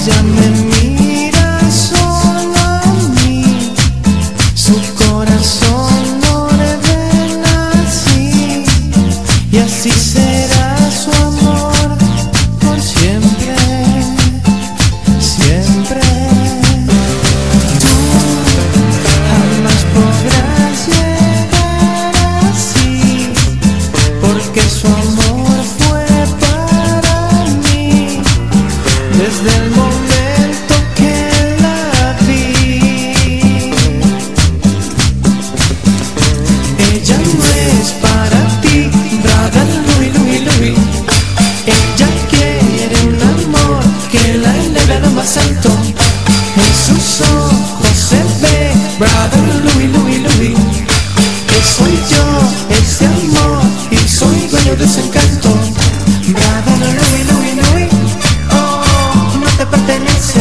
ella me mira solo a mí, su corazón no ordena así, y así será su amor por siempre, siempre. Tú jamás podrás llegar así, porque su amor fue para mí desde el momento que la vi. Ella no es para ti, brother Louis, Louis, Louis. Ella quiere un amor que la eleve a lo más alto. En sus ojos se ve, brother Louis, Louis, Louis, que soy yo, ese amor, y soy dueño de ese encanto. Brother Louis, Louis, Louis, oh, no te pertenece.